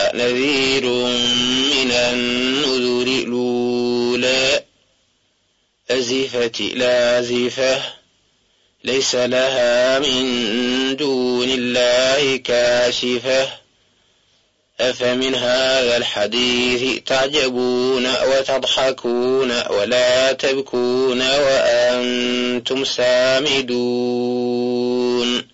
نذير من النذر الأولى أزفت لازفة ليس لها من دون الله كاشفة أفمن هذا الحديث تعجبون وتضحكون ولا تبكون وأنتم سامدون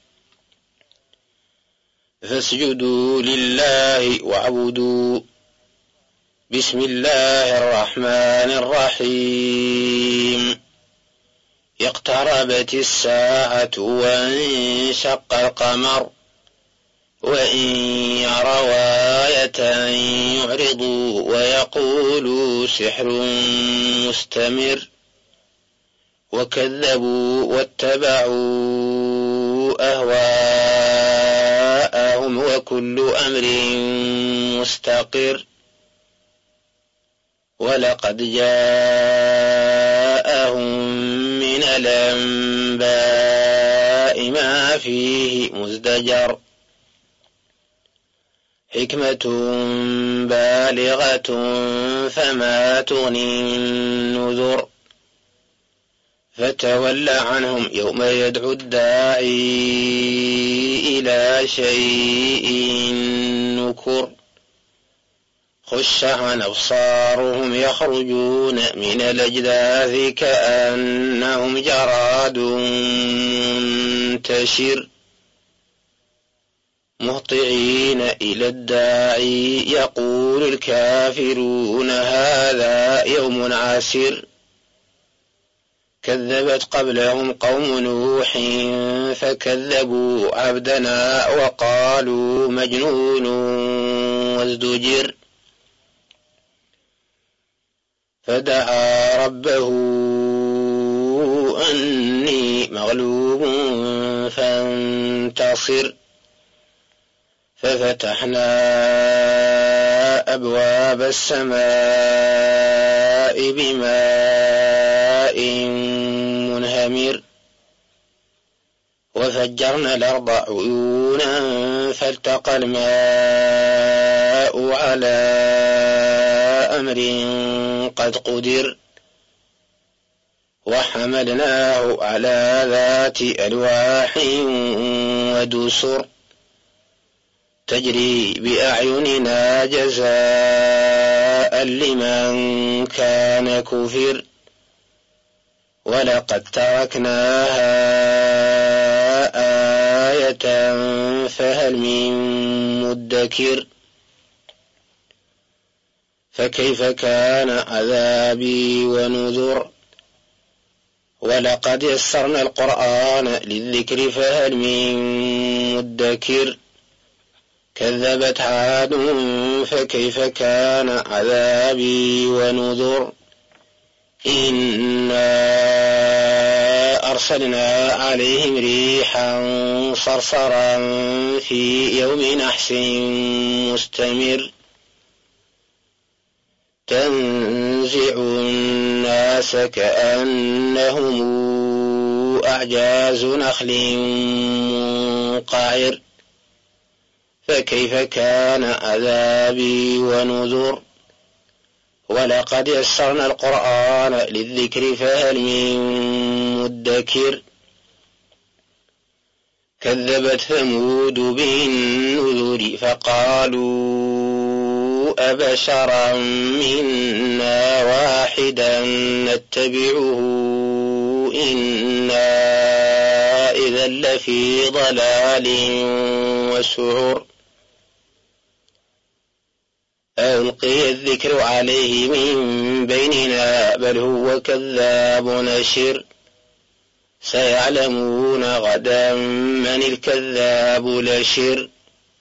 فاسجدوا لله واعبدوا بسم الله الرحمن الرحيم اقتربت الساعة وانشق القمر وإن يروا آية يعرضوا ويقولوا سحر مستمر وكذبوا واتبعوا أهواءهم وكل أمر مستقر ولقد جاءهم من الأنباء ما فيه مزدجر حكمة بالغة فما تغني النذر فتول عنهم يوم يدعو الداعي إلى شيء نكر خش عن أبصارهم يخرجون من الأجداث كأنهم جراد منتشر مهطعين إلى الداعي يقول الكافرون هذا يوم عسر كذبت قبلهم قوم نوح فكذبوا عبدنا وقالوا مجنون وازدجر فدعا ربه أني مغلوب فانتصر ففتحنا أبواب السماء بماء منهمر وفجرنا الأرض عيونا فالتقى الماء على أمر قد قدر وحملناه على ذات ألواح ودسر تجري بأعيننا جزاء لمن كان كفر ولقد تركناها آية فهل من مدكر فكيف كان عذابي ونذر ولقد يسرنا القرآن للذكر فهل من مدكر كذبت عاد فكيف كان عذابي ونذر إنا أرسلنا عليهم ريحا صرصرا في يوم نحس مستمر تنزع الناس كأنهم أعجاز نخل منقعر فكيف كان عذابي ونذر ولقد يسرنا القرآن للذكر فهل من مدكر كذبت ثمود بالنذر فقالوا أبشرا منا واحدا نتبعه إنا إذا لفي ضلال وسعر ألقي الذكر عليه من بيننا بل هو كذاب نشر سيعلمون غدا من الكذاب لشر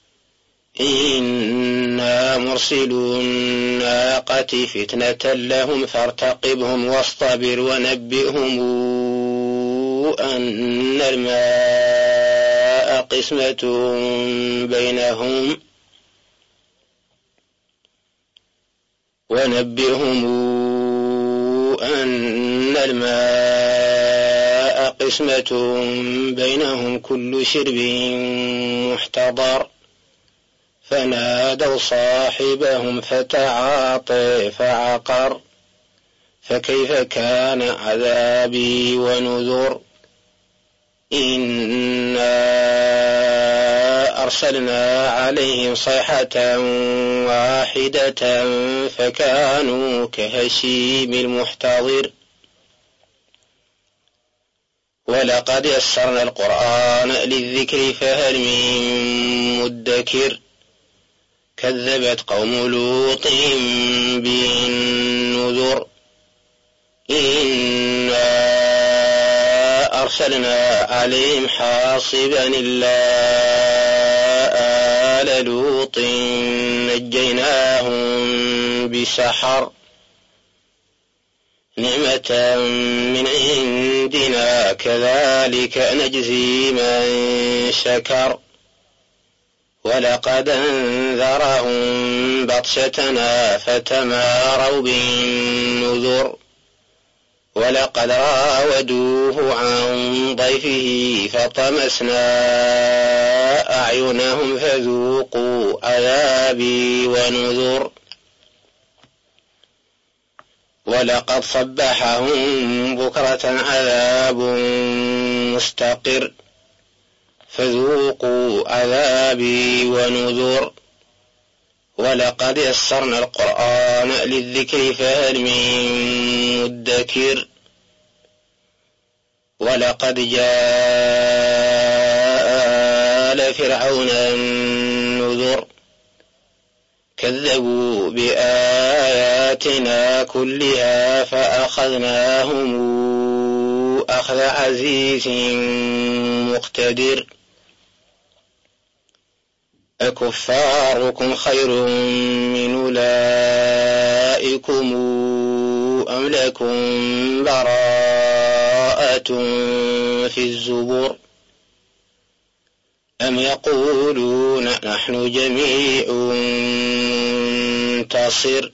إنا مرسلو الناقة فتنة لهم فارتقبهم واصطبر ونبئهم أن الماء قسمة بينهم كل شرب محتضر فنادوا صاحبهم فتعاطى فعقر فكيف كان عذابي ونذر إنا أرسلنا عليهم صيحة واحدة فكانوا كهشيم المحتضر ولقد يسرنا القرآن للذكر فهل من مدكر كذبت قوم لوط بالنذر إنا أرسلنا عليهم حاصبا إلا آل لوط نجيناهم بسحر نعمة من عندنا كذلك نجزي من شكر ولقد أنذرهم بطشتنا فتماروا بالنذر ولقد راودوه عن ضيفه فطمسنا أعينهم فذوقوا عذابي ونذر ولقد صبحهم بكرة عذاب مستقر فذوقوا عذابي ونذر ولقد يسرنا القرآن للذكر فهل من مدكر ولقد جاء آل فرعون النذر كذبوا بآياتنا كلها فأخذناهم أخذ عزيز مقتدر أكفاركم خير من أولئكم أم لكم براءة في الزبر أم يقولون نحن جميع منتصر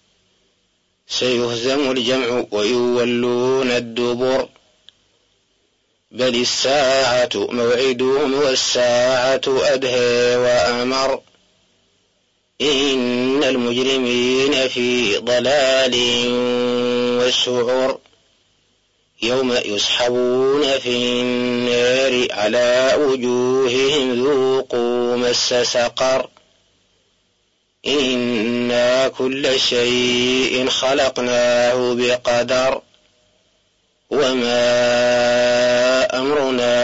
سيهزم الجمع ويولون الدبر بل الساعة موعدهم والساعة أدهى وأمر إن المجرمين في ضلال وسعر يوم يسحبون في النار على وجوههم ذوقوا مس سقر إنا كل شيء خلقناه بقدر وما أمرنا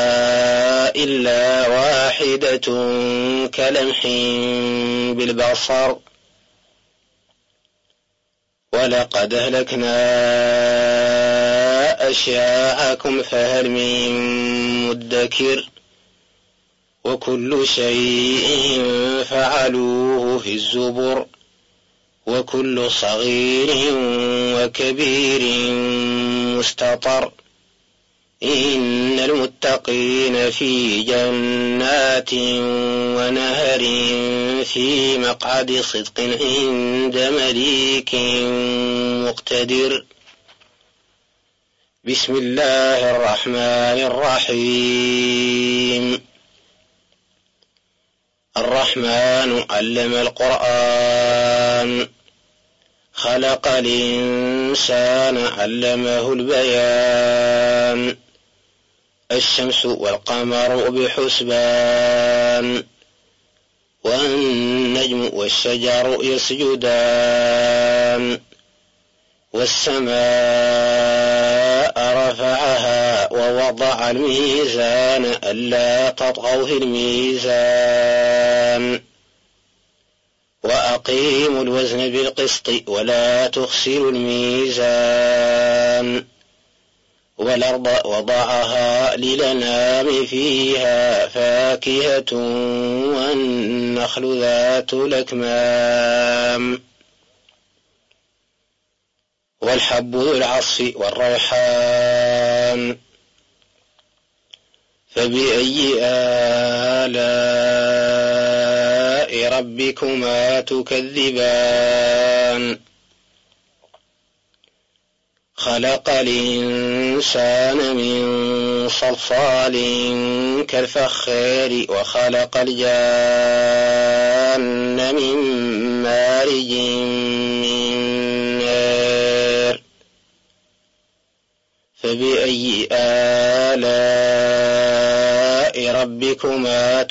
إلا واحدة كلمح بالبصر ولقد أهلكنا أشياعكم فهل من مدكر وكل شيء فعلوه في الزبر وكل صغير وكبير مستطر إن المتقين في جنات ونهر في مقعد صدق عند مليك مقتدر بسم الله الرحمن الرحيم الرحمن علم القرآن خلق الإنسان علمه البيان الشمس والقمر بحسبان والنجم والشجر يسجدان والسماء رفعها ووضع الميزان ألا تطغوا في الميزان وأقيموا الوزن بالقسط ولا تخسروا الميزان والأرض وضعها للأنام فيها فاكهة والنخل ذات الأكمام والحب ذو العصف والريحان فبأي آلاء ربكما تكذبان خلق الإنسان من صلصال كالفخار وخلق الجان من مارج من نار فبأي آلاء ربكما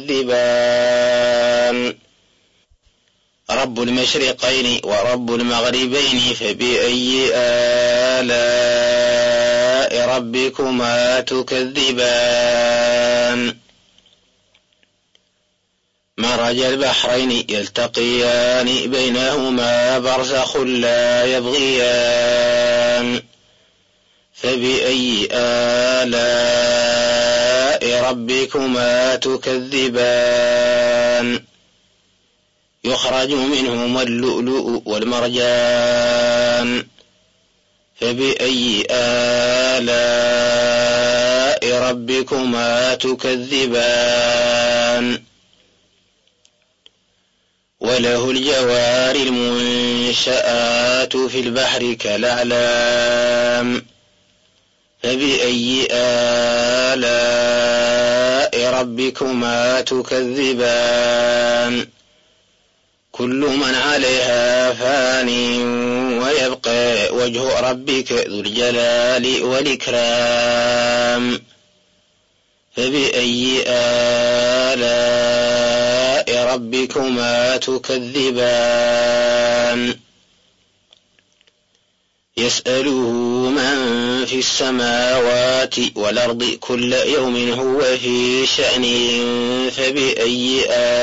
تكذبان رب المشرقين ورب المغربين فبأي آلاء ربكما تكذبان مرج البحرين يلتقيان بينهما برزخ لا يبغيان فبأي آلاء ربكما تكذبان يخرج منهما اللؤلؤ والمرجان فبأي آلاء ربكما تكذبان وله الجوار المنشآت في البحر كالأعلام فبأي آلاء ربكما تكذبان كل من عليها فان ويبقى وجه ربك ذو الجلال والإكرام فبأي آلاء ربكما تكذبان يسأله من في السماوات والأرض كل يوم هو في شأن فبأي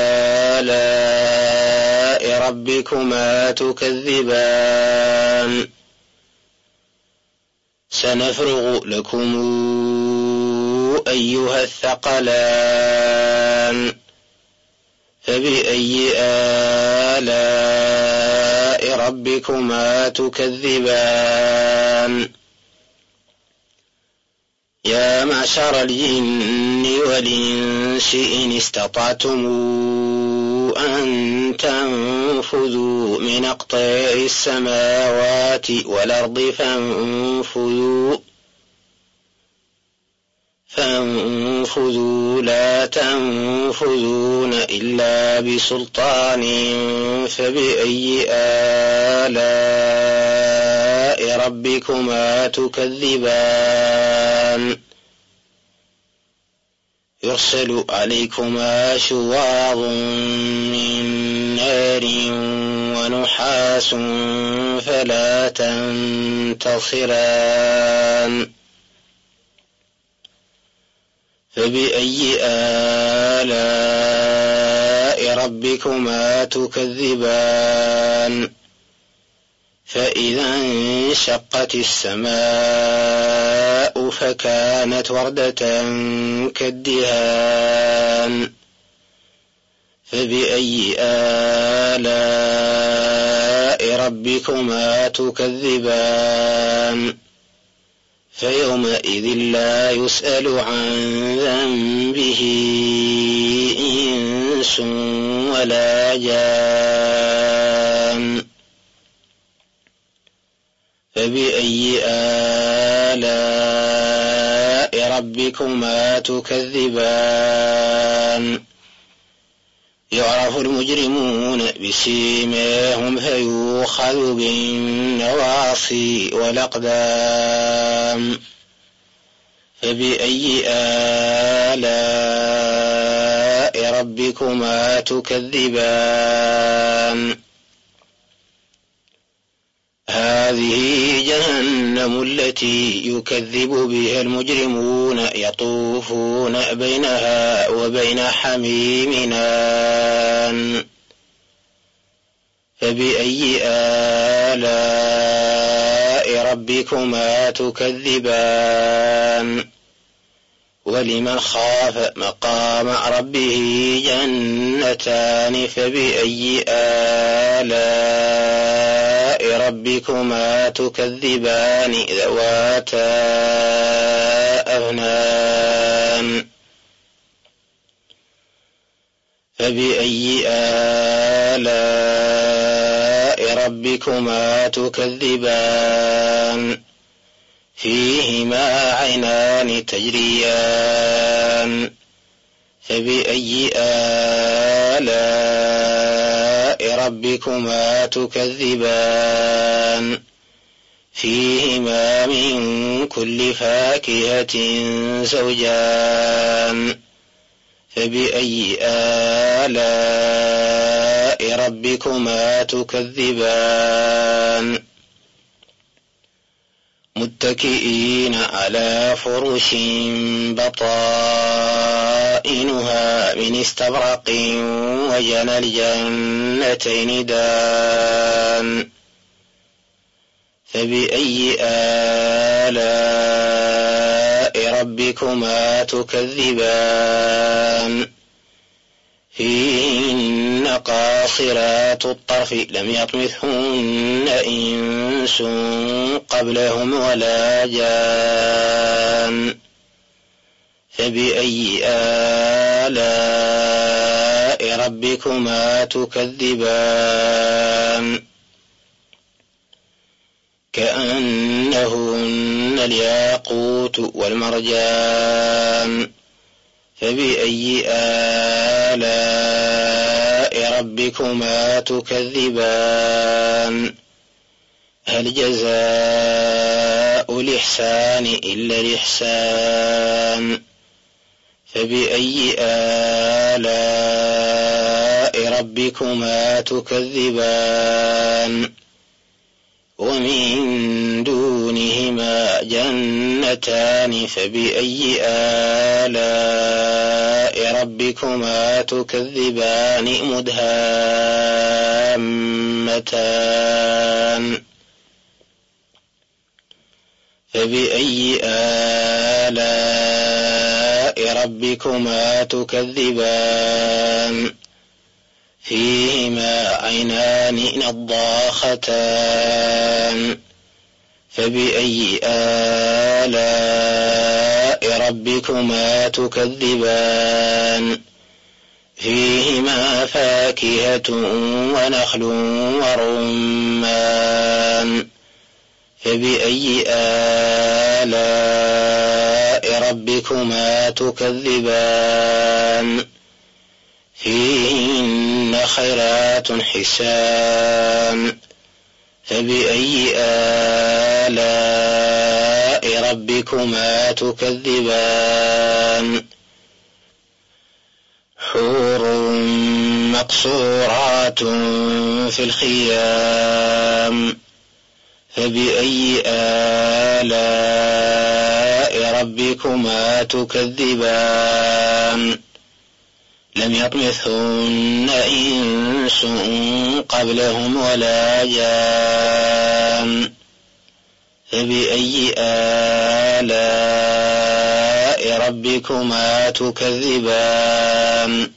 آلاء ربكما تكذبان سنفرغ لكم أيها الثقلان فبأي آلاء ربكما تكذبان يا معشر الجن والإنس إن استطعتم أن تنفذوا من أقطار السماوات والأرض فانفذوا لا تنفذون إلا بسلطان فبأي آلاء ربكما تكذبان يرسل عليكما شواظ من نار ونحاس فلا تنتصران فبأي آلاء ربكما تكذبان فإذا انشقت السماء فكانت وردة كالدهان فبأي آلاء ربكما تكذبان فيومئذ لا يسأل عن ذنبه إنس ولا جان فبأي آلاء ربكما تكذبان يعرف المجرمون بسيماهم فيؤخذ بالنواصي والأقدام فبأي آلاء ربكما تكذبان هذه جهنم التي يكذب بها المجرمون يطوفون بينها وبين حميم آن فبأي آلاء ربكما تكذبان ولمن خاف مقام ربه جنتان فبأي آلاء ربكما تكذبان ذواتا أفنان فبأي آلاء ربكما تكذبان فيهما عينان تجريان فبأي آلاء ربكما تكذبان فيهما من كل فاكهة زوجان فبأي آلاء ربكما تكذبان متكئين على فرش بطائنها من استبرق وجنى الجنتين دان فبأي آلاء ربكما تكذبان فيهن قاصرات الطرف لم يطمثهن إنس قبلهم ولا جان فبأي آلاء ربكما تكذبان كأنهن الياقوت والمرجان فبأي آلاء ربكما تكذبان هل جزاء الإحسان إلا الإحسان فبأي آلاء ربكما تكذبان ومن دونهما جنتان فبأي آلاء ربكما تكذبان مدهامتان فبأي آلاء ربكما تكذبان فيهما عينان نضاختان فبأي آلاء ربكما تكذبان فيهما فاكهة ونخل ورمان فبأي آلاء ربكما تكذبان فيهن خيرات حسان فبأي آلاء ربكما تكذبان حور مقصورات في الخيام فبأي آلاء ربكما تكذبان لم يطمثهن إنس قبلهم ولا جان فبأي آلاء ربكما تكذبان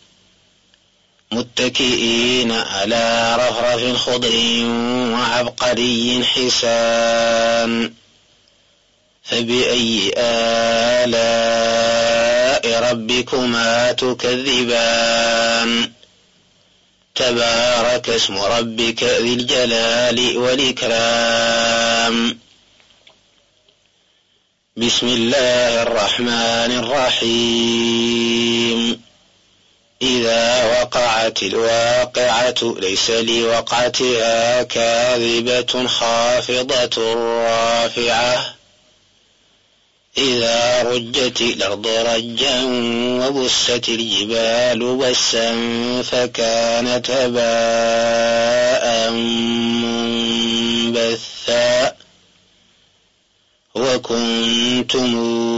متكئين على رفرف خضر وعبقري حسان فبأي آلاء ربكما تكذبان تبارك اسم ربك ذي الجلال والإكرام بسم الله الرحمن الرحيم إذا وقعت الواقعة ليس لوقعتها كاذبة خافضة رافعة إذا رجت الأرض رجا وبست الجبال بسا فكانت هباء منبثا وكنتم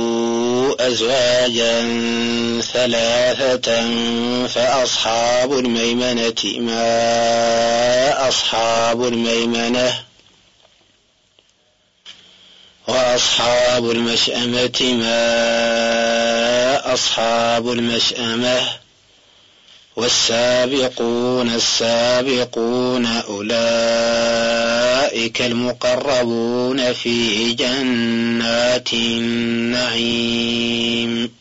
أزواجا ثلاثة فأصحاب الميمنة ما أصحاب الميمنة وأصحاب المشأمة ما أصحاب المشأمة والسابقون السابقون أولئك المقربون في جنات النعيم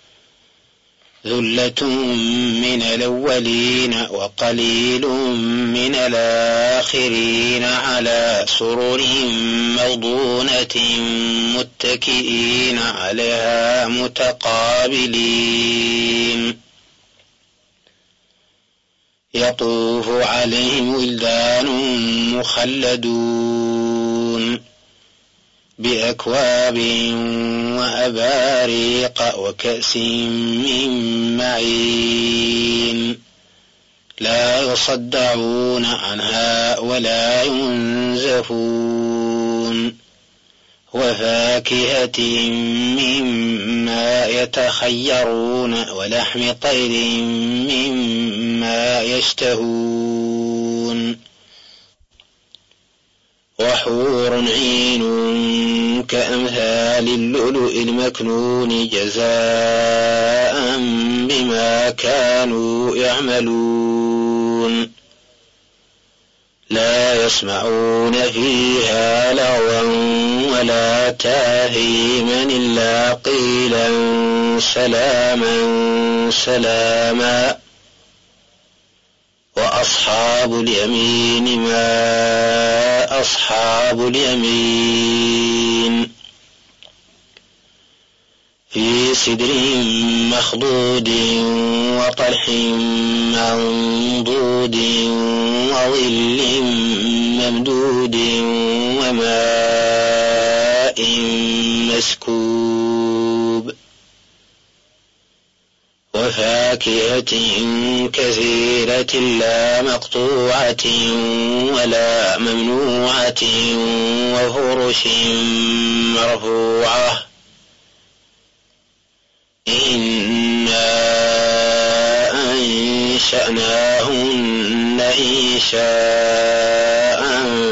ثلة من الأولين وقليل من الآخرين على سرر موضونة متكئين عليها متقابلين يطوف عليهم ولدان مخلدون بأكواب وأباريق وكأس من معين لا يصدعون عنها ولا ينزفون وفاكهة مما يتخيرون ولحم طير مما يشتهون وحور عين كأمثال اللؤلؤ المكنون جزاء بما كانوا يعملون لا يسمعون فيها لغوا ولا تاثيما إلا قيلا سلاما سلاما وأصحاب اليمين ما أصحاب اليمين في سدر مخضود وطلح منضود وظل ممدود وماء مسكوب وفاكهة كثيرة لا مقطوعة ولا ممنوعة وفرش مرفوعة إنا أنشأناهن إنشاء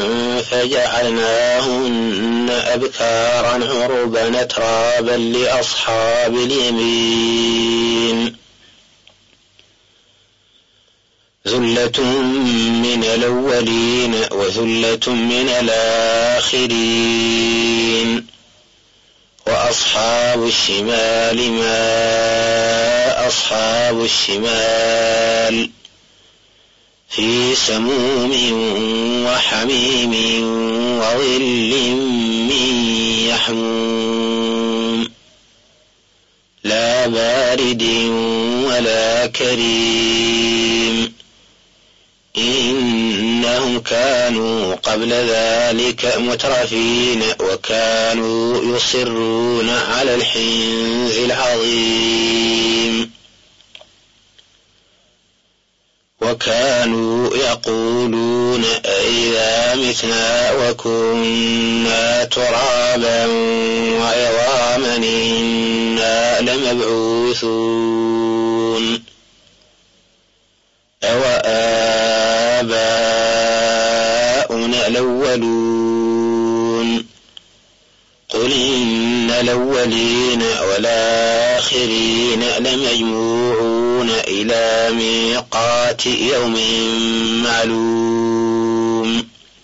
فجعلناهن أبكارا عربا أترابا لأصحاب اليمين ثلة من الأولين وثلة من الآخرين وأصحاب الشمال ما أصحاب الشمال في سموم وحميم وظل من يحموم لا بارد ولا كريم إنهم كانوا قبل ذلك مترفين وكانوا يصرون على الحنث العظيم وكانوا يقولون أئذا متنا وكنا ترابا وعظاما إنا لمبعوثون أوآباؤنا الأولون قل إن الأولين والآخرين لمجموعون إلى ميقات يوم معلوم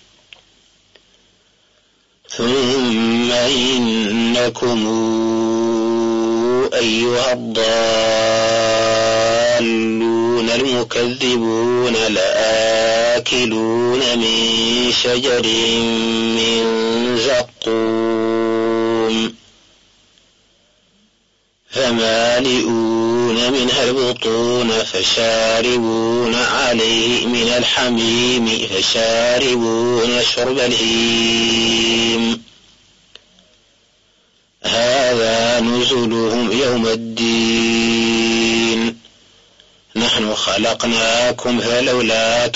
ثم إنكم أيها الضالون المكذبون لآكلون من شجر من زقوم فمالئون منها البطون فشاربون عليه من الحميم فشاربون شرب الهيم هذا نزلهم يوم الدين نحن خلقناكم فلولا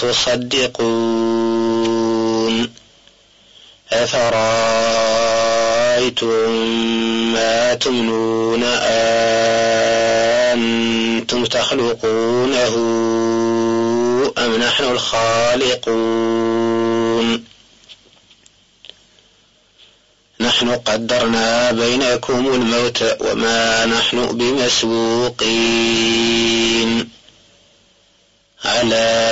تصدقون أفرأيتم ما تمنون أنتم تخلقونه أم نحن الخالقون نحن قدرنا بينكم الموت وما نحن بمسبوقين على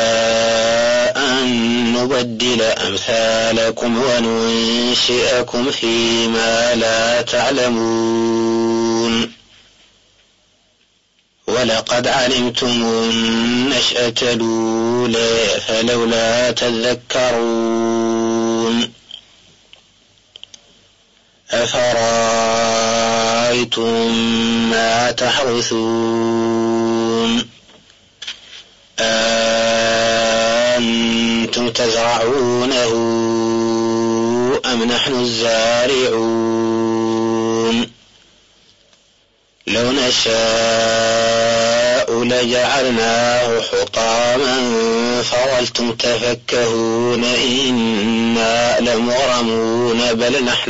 أن نبدل أمثالكم وننشئكم فيما لا تعلمون ولقد علمتم النشأة الأولى فلولا تذكرون أفرأيتم ما تحرثون أأنتم تزرعونه أم نحن الزارعون لو نشاء لجعلناه حطاما فظلتم تفكهون إنا لمغرمون بل نحن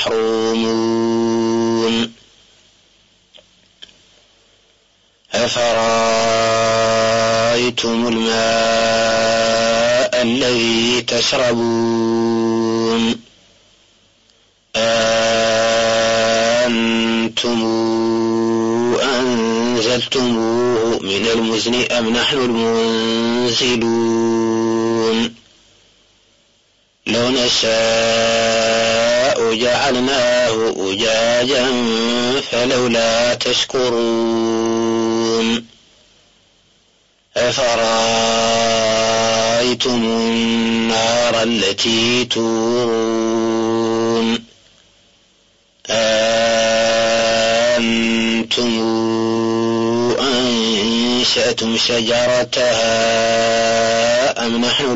محرومون أفرأيتم الماء الذي تشربون أأنتم أنزلتموه من المزن أم نحن المنزلون لو نشاء جعلناه أجاجا فلولا تشكرون أفرأيتم النار التي تورون أأنتم أنشأتم شجرتها أم نحن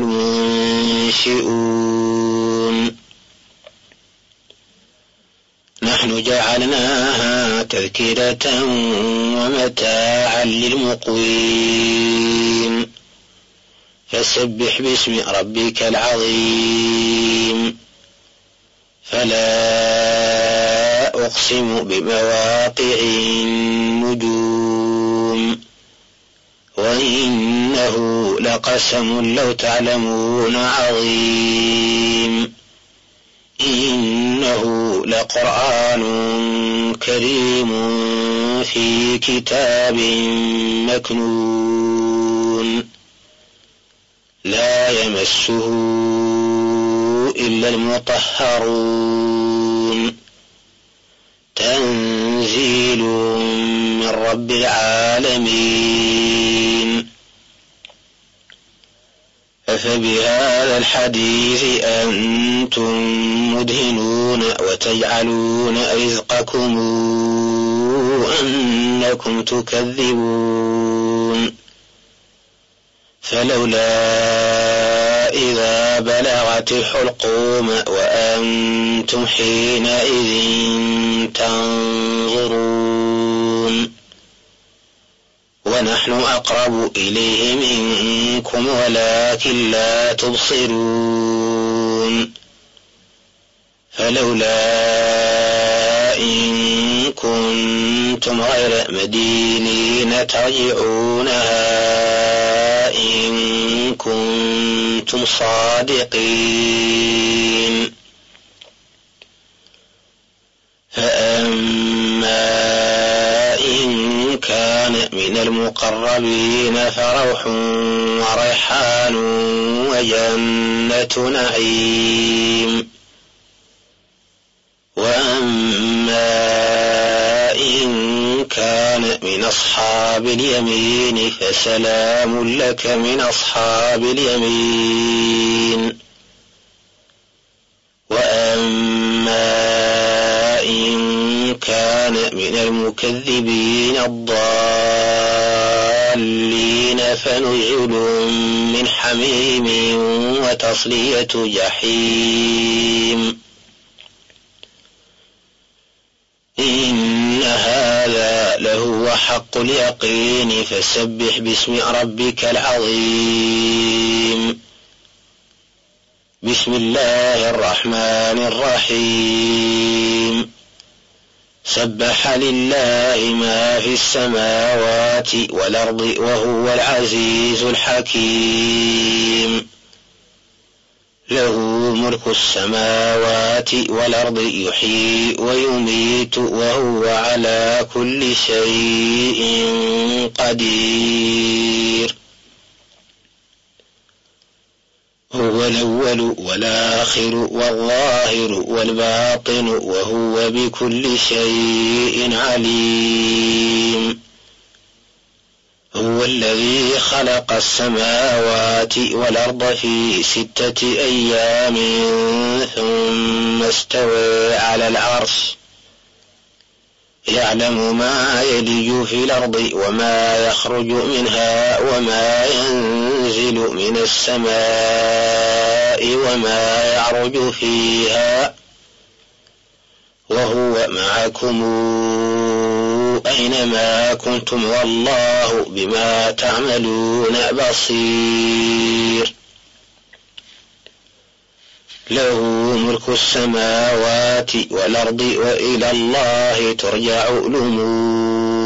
المنشئون نحن جعلناها تذكرة ومتاعا للمقوين فسبح باسم ربك العظيم فلا أقسم بمواقع النجوم وإنه لقسم لو تعلمون عظيم إنه لقرآن كريم في كتاب مكنون لا يمسه إلا المطهرون تنزيل من رب العالمين أفبهذا الحديث أنتم مدهنون وتجعلون رزقكم أنكم تكذبون فلولا إذا بلغت الحلقوم وأنتم حينئذ تنظرون ونحن أقرب إليه منكم ولكن لا تبصرون فلولا إن كنتم غير مدينين ترجعونها إن كنتم صادقين فأما إن كان من المقربين فروح وريحان وجنة نعيم وأما إن كان من أصحاب اليمين فسلام لك من أصحاب اليمين وأما إن كان من المكذبين الضالين فنزل من حميم وتصلية جحيم إن هذا لهو حق اليقين فسبح باسم ربك العظيم بسم الله الرحمن الرحيم سبح لله ما في السماوات والأرض وهو العزيز الحكيم له ملك السماوات والأرض يحيي ويميت وهو على كل شيء قدير هو الأول والآخر والظاهر والباطن وهو بكل شيء عليم هو الذي خلق السماوات والأرض في 6 أيام ثم استوى على العرش يعلم ما يلج في الأرض وما يخرج منها وما ينزل من السماء وما يعرج فيها وهو معكم أينما كنتم والله بما تعملون بصير. له ملك السماوات والأرض وإلى الله ترجع الأمور.